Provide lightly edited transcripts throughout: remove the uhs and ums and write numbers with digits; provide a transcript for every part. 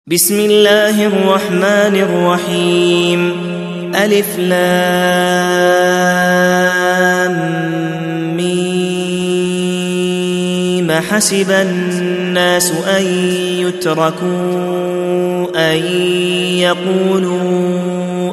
بسم الله الرحمن الرحيم ألف لام ميم حسب الناس أن يتركوا أن يقولوا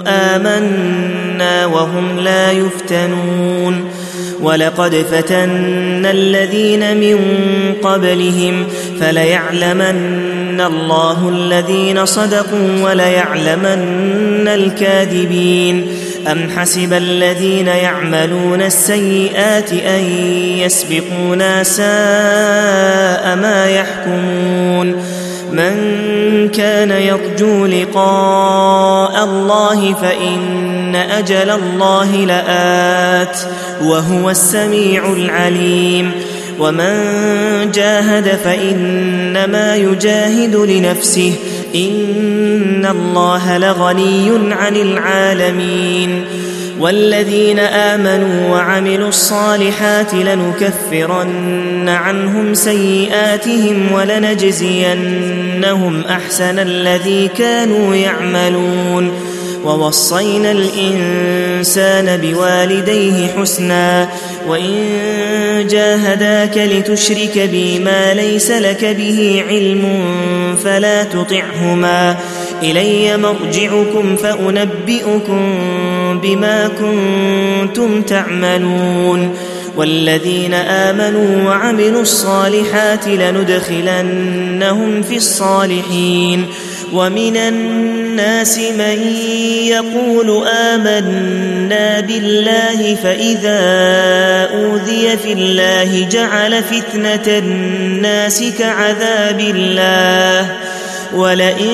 آمنا وهم لا يفتنون ولقد فتنا الذين من قبلهم فليعلمن الله الذين صدقوا وليعلمن الكاذبين أم حسب الذين يعملون السيئات أن يسبقونا ساء ما يحكمون من كان يرجو لقاء الله فإن أجل الله لآت وهو السميع العليم ومن جاهد فإنما يجاهد لنفسه إن الله لغني عن العالمين والذين آمنوا وعملوا الصالحات لنكفرن عنهم سيئاتهم ولنجزينهم أحسن الذي كانوا يعملون ووصينا الإنسان بوالديه حسنا وإن جاهداك لتشرك بي ما ليس لك به علم فلا تطعهما إلي مرجعكم فأنبئكم بما كنتم تعملون والذين آمنوا وعملوا الصالحات لندخلنهم في الصالحين ومن الناس من يقول آمنا بالله فإذا أوذي في الله جعل فتنة الناس كعذاب الله ولئن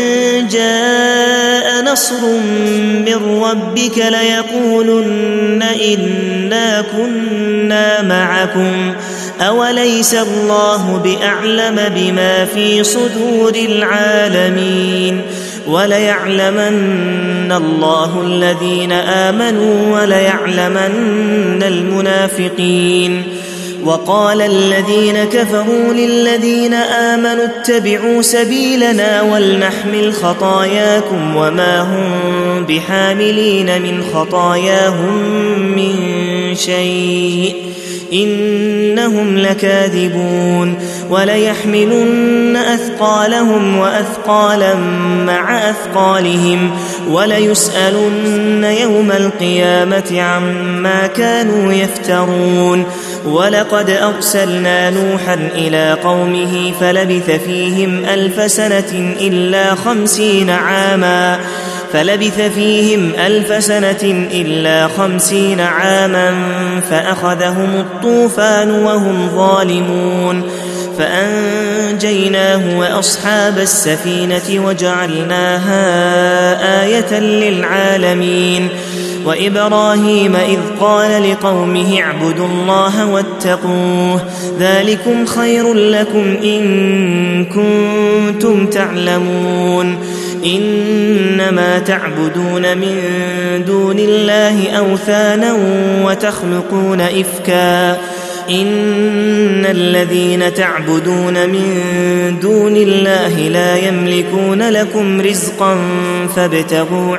جاء نصر من ربك ليقولن إنا كنا معكم أوليس الله بأعلم بما في صدور العالمين وليعلمن الله الذين آمنوا وليعلمن المنافقين وقال الذين كفروا للذين آمنوا اتبعوا سبيلنا ولنحمل خطاياكم وما هم بحاملين من خطاياهم من شيء إنهم لكاذبون وليحملن أثقالهم وأثقالا مع أثقالهم وليسألن يوم القيامة عما كانوا يفترون ولقد أرسلنا نوحا إلى قومه فلبث فيهم 1000 سنة إلا 50 عاما فأخذهم الطوفان وهم ظالمون فأنجيناه وأصحاب السفينة وجعلناها آية للعالمين وإبراهيم إذ قال لقومه اعبدوا الله واتقوه ذلكم خير لكم إن كنتم تعلمون إنما تعبدون من دون الله أوثانا وتخلقون إفكا إن الذين تعبدون من دون الله لا يملكون لكم رزقا فابتغوا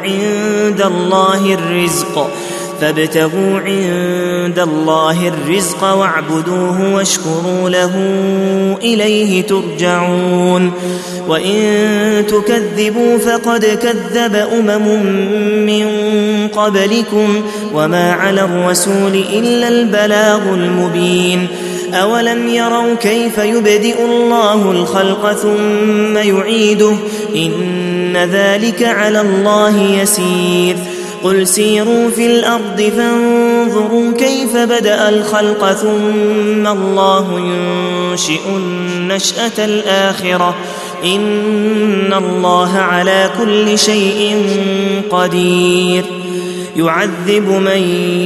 عند الله الرزق واعبدوه واشكروا له إليه ترجعون وإن تكذبوا فقد كذب من قبلكم وما على الرسول إلا البلاغ المبين أولم يروا كيف يبدئ الله الخلق ثم يعيده إن ذلك على الله يسير قل سيروا في الأرض فانظروا كيف بدأ الخلق ثم الله ينشئ النشأة الآخرة إن الله على كل شيء قدير يعذب من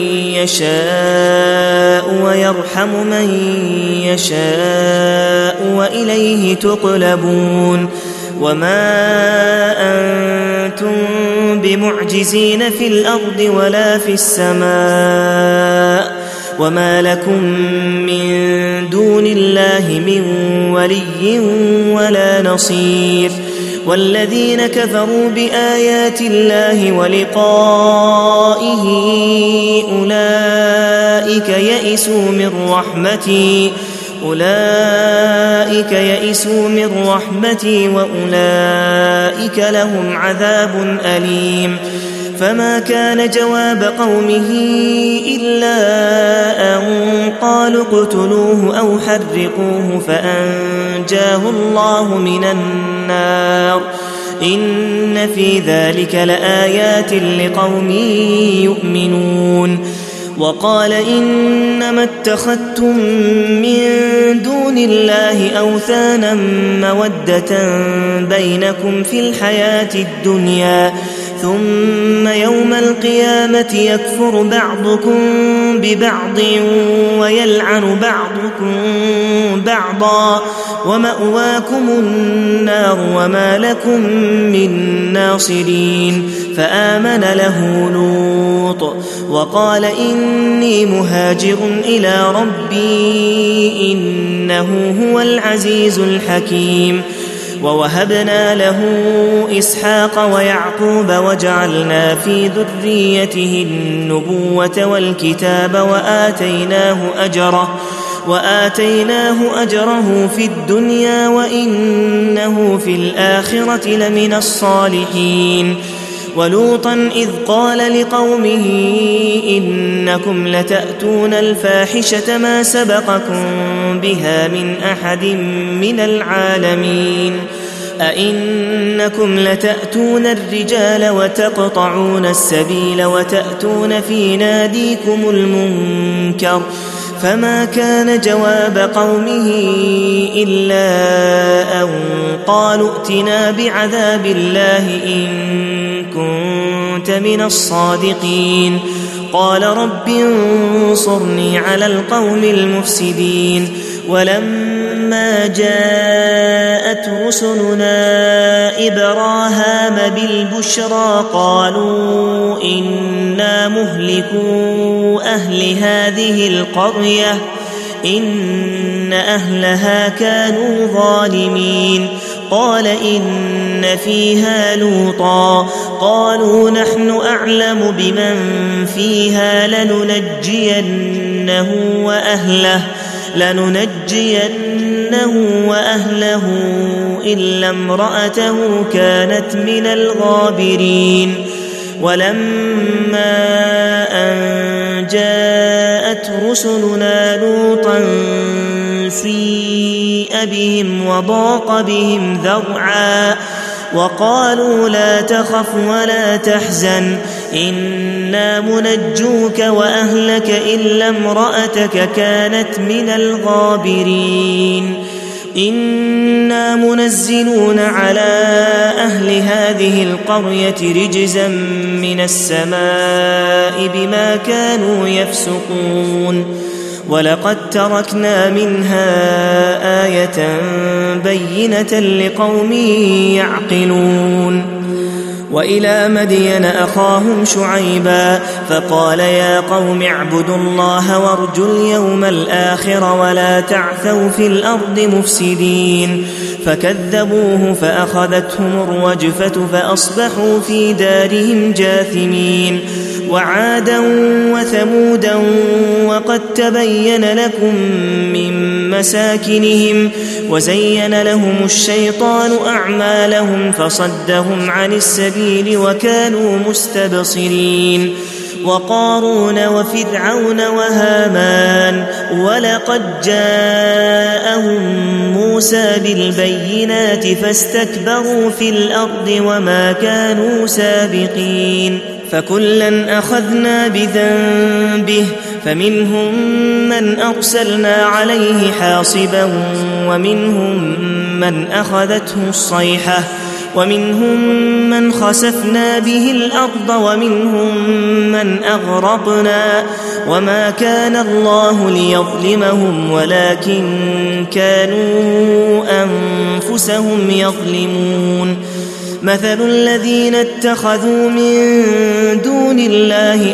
يشاء ويرحم من يشاء وإليه تقلبون وما أنتم بمعجزين في الأرض ولا في السماء وما لكم من دون الله من ولي ولا نصير والذين كفروا بآيات الله ولقائه أولئك يئسوا من رحمتي وأولئك لهم عذاب أليم. فما كان جواب قومه إلا أن قالوا اقتلوه أو حرقوه فأنجاه الله من النار. إن في ذلك لآيات لقوم يؤمنون. وقال إنما اتخذتم من دون الله أوثانا مودة بينكم في الحياة الدنيا ثم يوم القيامة يكفر بعضكم ببعض ويلعن بعضكم بعضا ومأواكم النار وما لكم من ناصرين. فآمن له لوط وقال إني مهاجر إلى ربي إنه هو العزيز الحكيم. ووهبنا له إسحاق ويعقوب وجعلنا في ذريته النبوة والكتاب وآتيناه أجره في الدنيا وإنه في الآخرة لمن الصالحين. ولوطا إذ قال لقومه إنكم لتأتون الفاحشة ما سبقكم بها من أحد من العالمين. أئنكم لتأتون الرجال وتقطعون السبيل وتأتون في ناديكم المنكر. فما كان جواب قومه إلا أن قالوا ائتنا بعذاب الله إن كنت من الصادقين. قال رب انصرني على القوم المفسدين. ولما جاءت رسلنا إبراهام بالبشرى قالوا إنا مهلكو أهل هذه القرية إن أهلها كانوا ظالمين. قال إن فيها لوطا قالوا نحن أعلم بمن فيها لننجينه وأهله إلا امرأته كانت من الغابرين. ولما أن جاءت رسلنا لوطا سيء بهم وضاق بهم ذرعا وقالوا لا تخف ولا تحزن إنا منجوك وأهلك إلا امرأتك كانت من الغابرين. إنا منزلون على أهل هذه القرية رجزا من السماء بما كانوا يفسقون. ولقد تركنا منها آية بينة لقوم يعقلون. وإلى مدين أخاهم شعيبا فقال يا قوم اعبدوا الله وارجوا اليوم الآخر ولا تعثوا في الأرض مفسدين. فكذبوه فأخذتهم الرجفة فأصبحوا في دارهم جاثمين. وعادا وثمودا وقد تبين لكم من مساكنهم وزين لهم الشيطان أعمالهم فصدهم عن السبيل وكانوا مستبصرين. وقارون وفرعون وهامان ولقد جاءهم موسى بالبينات فاستكبروا في الأرض وما كانوا سابقين. فكلا أخذنا بذنبه فمنهم من أرسلنا عليه حاصبا ومنهم من أخذته الصيحة ومنهم من خسفنا به الأرض ومنهم من أغرقنا وما كان الله ليظلمهم ولكن كانوا أنفسهم يظلمون. مثل الذين اتخذوا من دون الله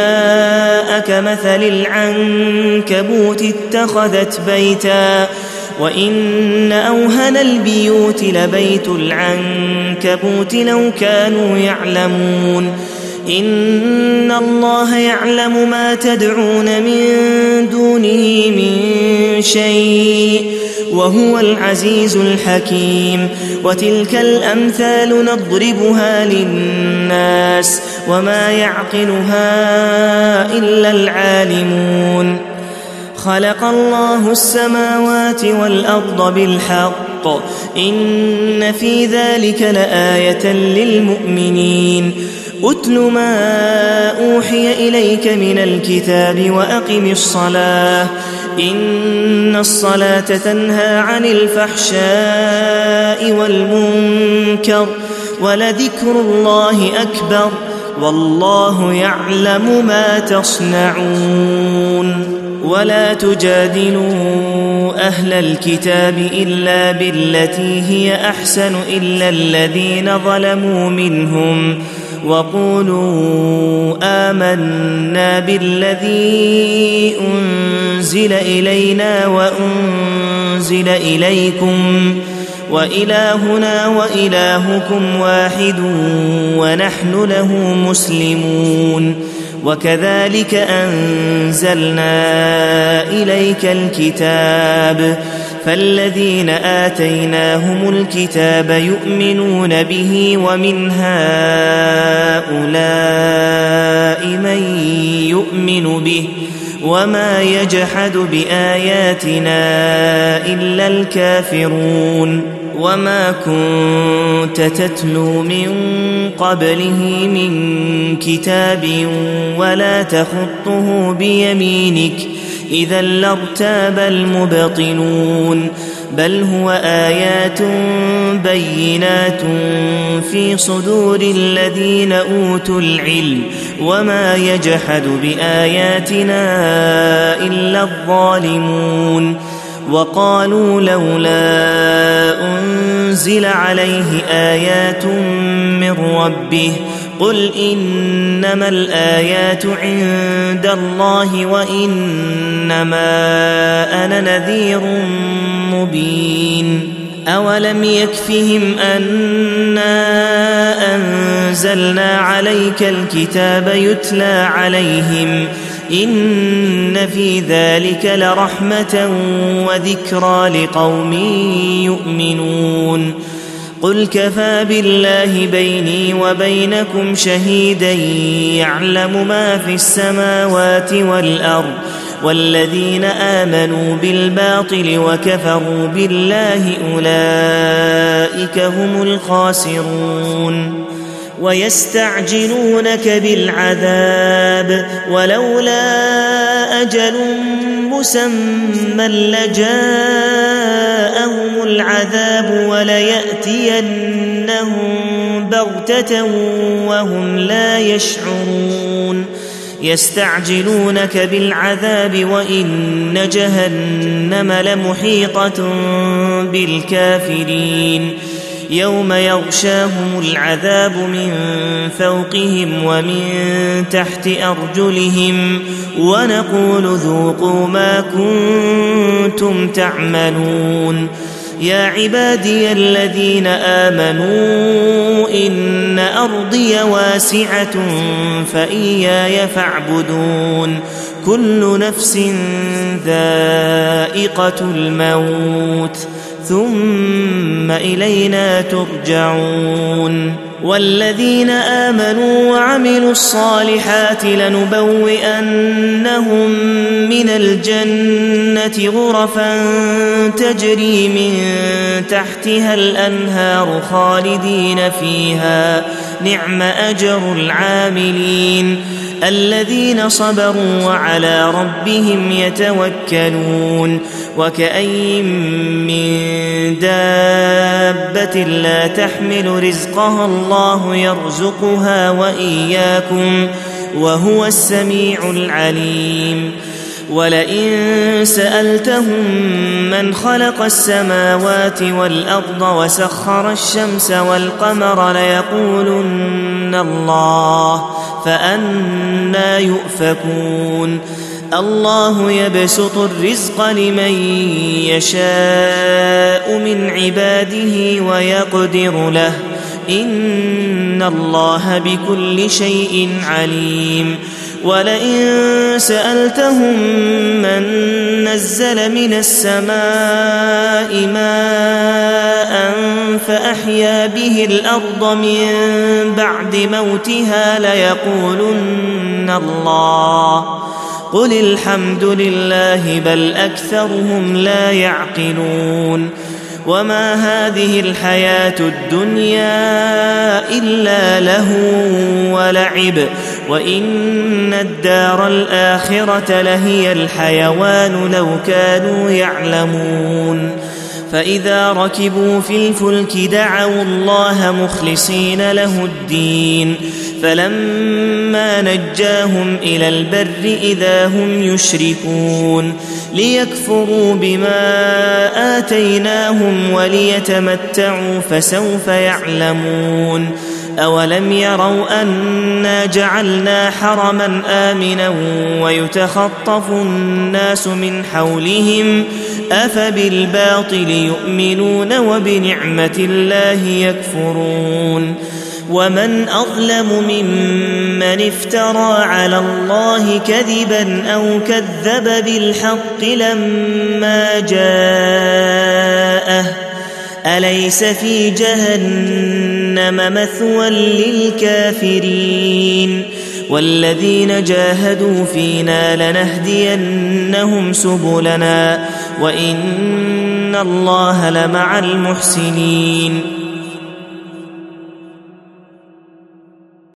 أولياء كمثل العنكبوت اتخذت بيتا وإن أوهن البيوت لبيت العنكبوت لو كانوا يعلمون إن الله يعلم ما تدعون من دونه من شيء وهو العزيز الحكيم وتلك الأمثال نضربها للناس وما يعقلها إلا العالمون خلق الله السماوات والأرض بالحق إن في ذلك لآية للمؤمنين أتل ما أوحي إليك من الكتاب وأقم الصلاة إن الصلاة تنهى عن الفحشاء والمنكر ولذكر الله أكبر والله يعلم ما تصنعون ولا تجادلوا أهل الكتاب إلا بالتي هي أحسن إلا الذين ظلموا منهم وقولوا آمنا بالذي أنزل إلينا وأنزل إليكم وإلهنا وإلهكم واحد ونحن له مسلمون وكذلك أنزلنا إليك الكتاب فالذين آتيناهم الكتاب يؤمنون به ومن هؤلاء من يؤمن به وما يجحد بآياتنا إلا الكافرون وما كنت تتلو من قبله من كتاب ولا تخطه بيمينك إذا لارتاب المبطلون بل هو آيات بينات في صدور الذين أوتوا العلم وما يجحد بآياتنا إلا الظالمون وقالوا لولا أنزل عليه آيات من ربه قل إنما الآيات عند الله وإنما أنا نذير مبين أولم يكفهم أنا أنزلنا عليك الكتاب يتلى عليهم إن في ذلك لرحمة وذكرى لقوم يؤمنون قل كفى بالله بيني وبينكم شهيدا يعلم ما في السماوات والأرض والذين آمنوا بالباطل وكفروا بالله أولئك هم الخاسرون ويستعجلونك بالعذاب ولولا أجل مسمى لجاءهم العذاب وليأتينهم بغتة وهم لا يشعرون يستعجلونك بالعذاب وإن جهنم لمحيطة بالكافرين يوم يغشاهم العذاب من فوقهم ومن تحت أرجلهم ونقول ذوقوا ما كنتم تعملون يا عبادي الذين آمنوا إن أرضي واسعة فإياي فاعبدون كل نفس ذائقة الموت ثم إلينا ترجعون والذين آمنوا وعملوا الصالحات لنبوئنهم من الجنة غرفا تجري من تحتها الأنهار خالدين فيها نعم أجر العاملين الذين صبروا وعلى ربهم يتوكلون وكأين من دابة لا تحمل رزقها الله يرزقها وإياكم وهو السميع العليم ولئن سألتهم من خلق السماوات والأرض وسخر الشمس والقمر ليقولن الله فأنى يؤفكون الله يبسط الرزق لمن يشاء من عباده ويقدر له إن الله بكل شيء عليم ولئن سألتهم من نزل من السماء ماء فأحيا به الأرض من بعد موتها ليقولن الله قل الحمد لله بل أكثرهم لا يعقلون وما هذه الحياة الدنيا إلا لهو ولعب وإن الدار الآخرة لهي الحيوان لو كانوا يعلمون فإذا ركبوا في الفلك دعوا الله مخلصين له الدين فلما نجاهم إلى البر إذا هم يشركون ليكفروا بما آتيناهم وليتمتعوا فسوف يعلمون أولم يروا أنا جعلنا حرما آمنا ويتخطف الناس من حولهم أفبالباطل يؤمنون وبنعمة الله يكفرون ومن أظلم ممن افترى على الله كذبا أو كذب بالحق لما جاءه أليس في جهنم مثوى للكافرين والذين جاهدوا فينا لنهدينهم سبلنا وإن الله لمع المحسنين